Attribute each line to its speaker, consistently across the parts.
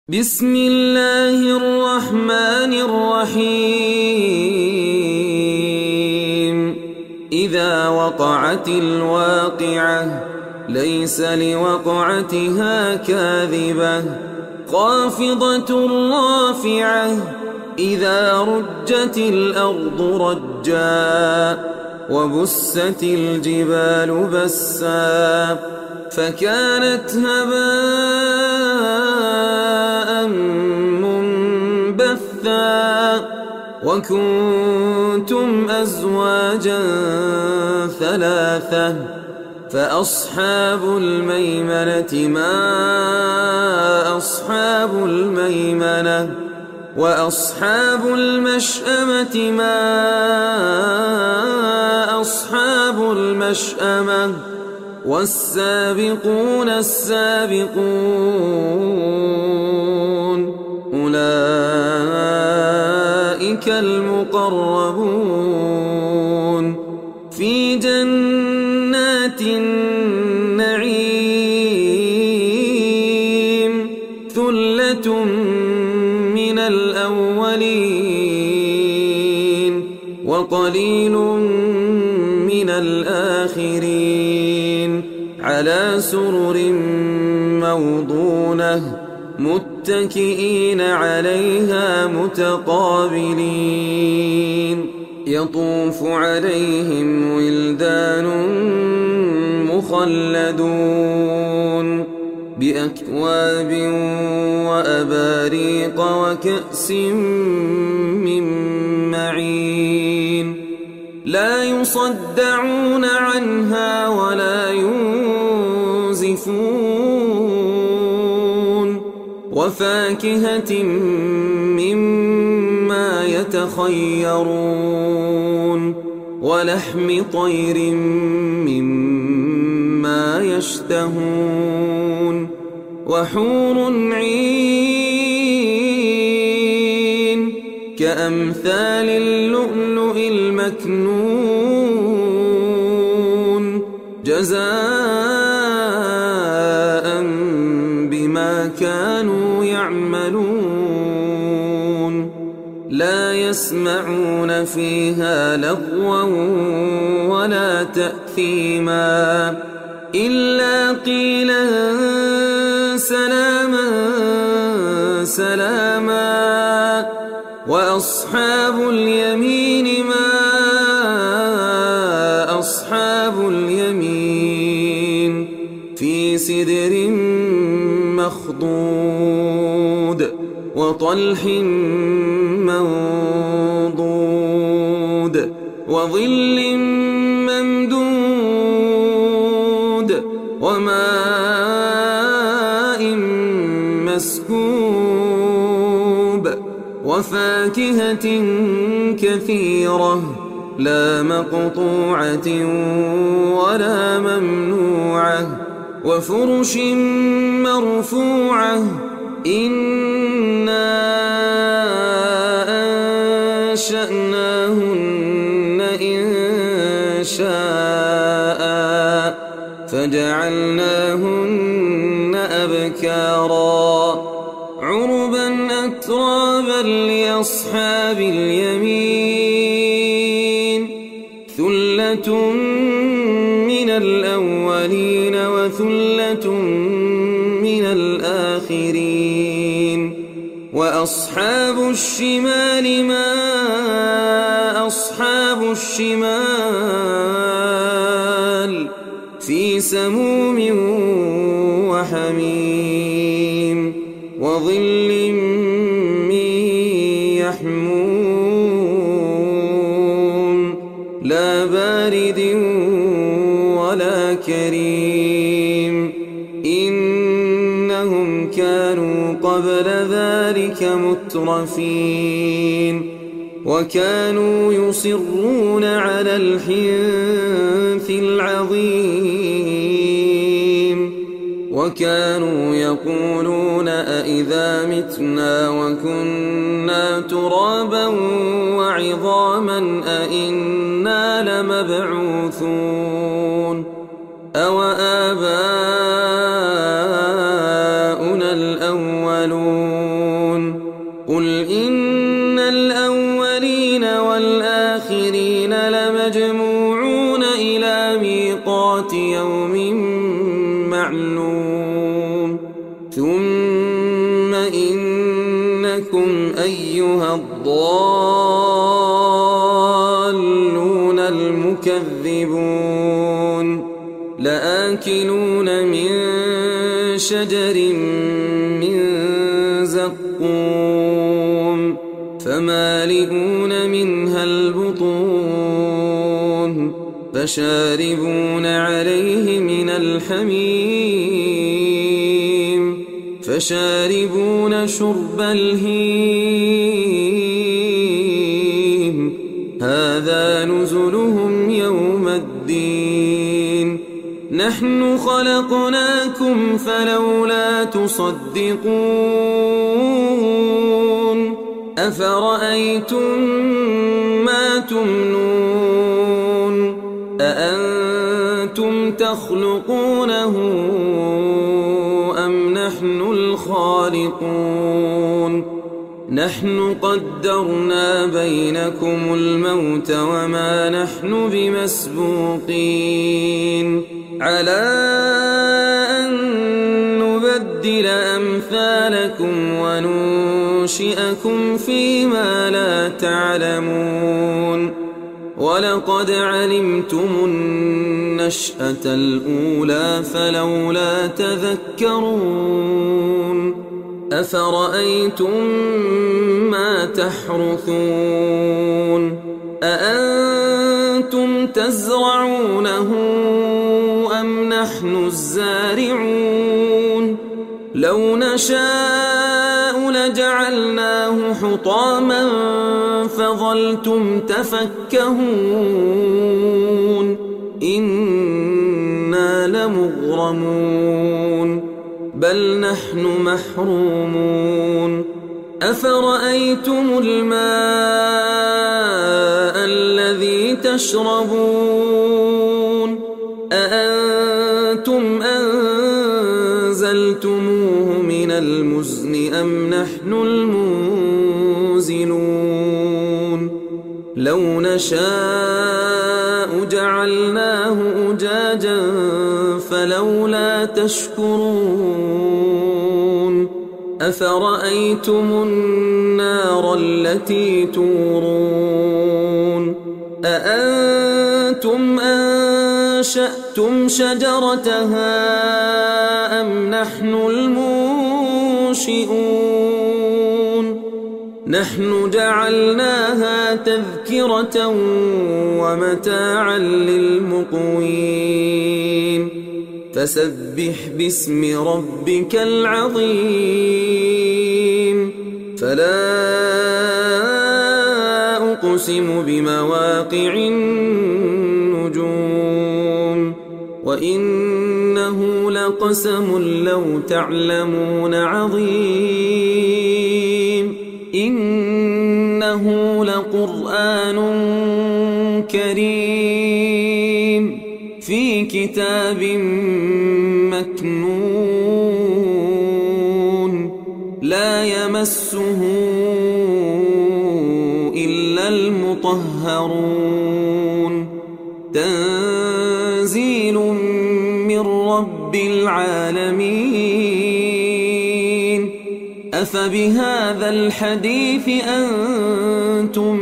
Speaker 1: بسم الله الرحمن الرحيم إذا وقعت الواقعة ليس لوقعتها كاذبة خافضة رافعة إذا رجت الأرض رجا وبست الجبال بسا فكانت هباء منبثا وكنتم أزواجا ثلاثة فأصحاب الميمنة ما أصحاب الميمنة وأصحاب المشأمة ما أصحاب المشأمة والسابقون السابقون أولئك المقربون في جنات النعيم ثلة من الأولين وقليل من الآخرين على سرر موضونة متكئين عليها متقابلين يطوف عليهم ولدان مخلدون بأكواب وأباريق وكأس من معين لا يصدعون عنها ولا ينزفون وفاكهة مما يتخيرون ولحم طير مما يشتهون وحور عين كأمثال اللؤلؤ المكنون جزاء بما كانوا يعملون لا يسمعون فيها لغوا ولا تأثيما إلا قيلا سلاما سلاما وأصحاب اليمين ما أصحاب اليمين في سدر مخضود وطلح منضود وظل ممدود وماء مسكوب وفاكهة كثيرة لا مقطوعة ولا ممنوعة وفرش مرفوعة إنا أنشأناهن إنشاء فجعلناهن أبكارا عربا أترابا لأصحاب اليمين ثلة من الأولين وثلة من الآخرين وأصحاب الشمال ما أصحاب الشمال في سموم وحميم وظل من يحموم لا بارد ولا كريم إنهم كانوا قبل ذلك مترفين وكانوا يصرون على الحنث العظيم وكانوا يقولون أإذا متنا وكنا ترابا وعظاما أإنا لمبعوثون أوآباؤنا الأولون الأولون قل إن الأولين والآخرين لمجموعون إلى ميقات يوم معلوم ثم إنكم أيها الضالون المكذبون لآكلون من شجر من زقوم فمالئون منها البطون فشاربون عليه من الحميم فشاربون شرب الهيم هذا نزلهم يوم الدين نحن خلقناكم فلولا تصدقون أفرأيتم ما تمنون أأنتم تخلقونه أم نحن الخالقون نحن قدرنا بينكم الموت وما نحن بمسبوقين على أن نبدل أمثالكم وننشئكم فيما لا تعلمون ولقد علمتم النشأة الأولى فلولا تذكرون أفرأيتم ما تحرثون أأنتم تزرعونه أم نحن الزارعون لو نشاء لجعلناه حطاما فظلتم تفكهون إنا لمغرمون بل نحن محرومون أفرأيتم الماء الذي تشربون أأنتم أنزلتموه من المزن أم نحن المنزلون لو نشاء جعلناه أجاجا فلولا تشكرون أفرأيتم النار التي تورون أأنتم أنشأتم شجرتها أم نحن المنشئون نحن جعلناها تذكرة ومتاعا للمقوين فسبح باسم ربك العظيم فلا أقسم بمواقع النجوم وإنه لقسم لو تعلمون عظيم إنه لقرآن كريم في كتاب مكنون لا يمسه إلا المطهرون تنزيل من رب العالمين أفبهذا الحديث أنتم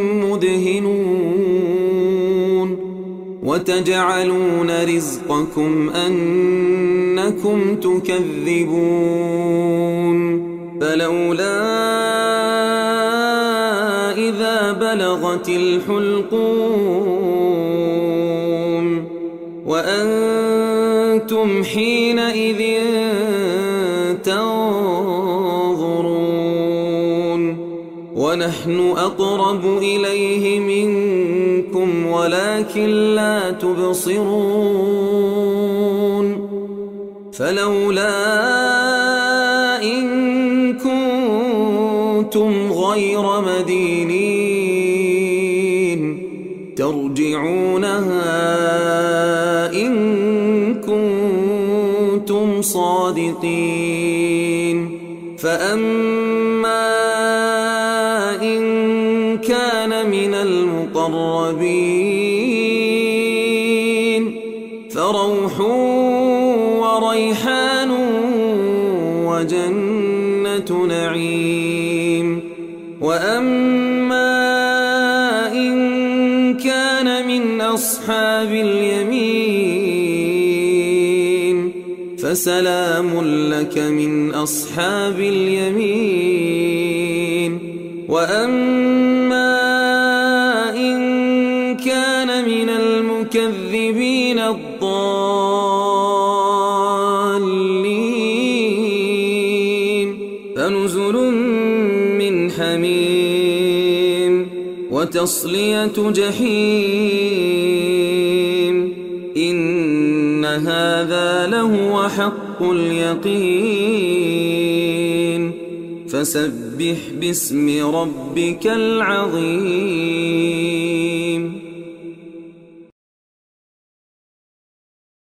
Speaker 1: مدهنون وتجعلون رزقكم أنكم تكذبون فلولا إذا بلغت الحلقوم وأنتم حينئذ تنظرون ونحن أقرب إليه منكم ولكن لا تبصرون فلولا إن كنتم غير مدينين ترجعونها إن كنتم صادقين فأما إن كان من المقربين فروح وريحان وجنة نعيم. وأما إن كان من أصحاب اليمين فسلام لك من أصحاب اليمين. وأما إن كان من المكذبين الضالين فنزل من حميم وتصلية جحيم. إن هذا لهو حق اليقين. فسبح باسم ربك العظيم.